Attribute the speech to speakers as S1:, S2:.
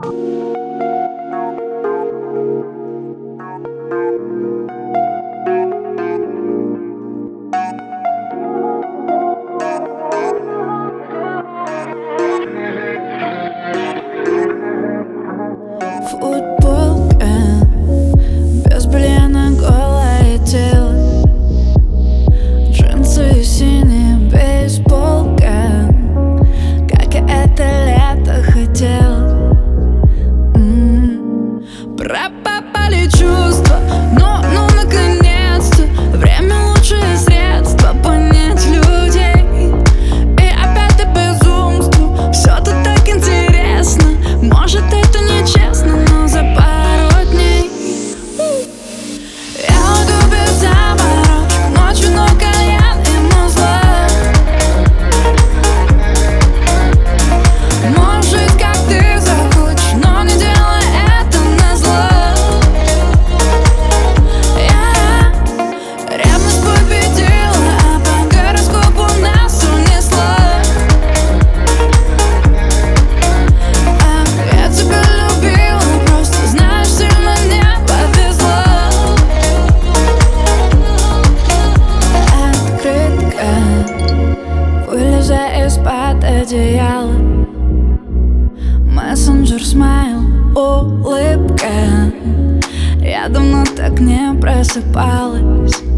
S1: Футболка, без белья на голое тело, джинсы синие, бейсболка, как я это лето хотела. Пропали чувства, но наконец-то время — лучшее средство понять людей. И опять до безумства, все тут так интересно. Может, это нечестно, но за пару дней я уйду без заморочек ночью, но кальян им назло. Можешь жить, как ты захочешь, но не делай это назло. Ревность победила, а по гороскопу нас унесла. Я тебя любила, просто знаешь, сильно не повезло. Открытка, вылезай из-под одеяла. Мессенджер, смайл, улыбка. Я давно так не просыпалась.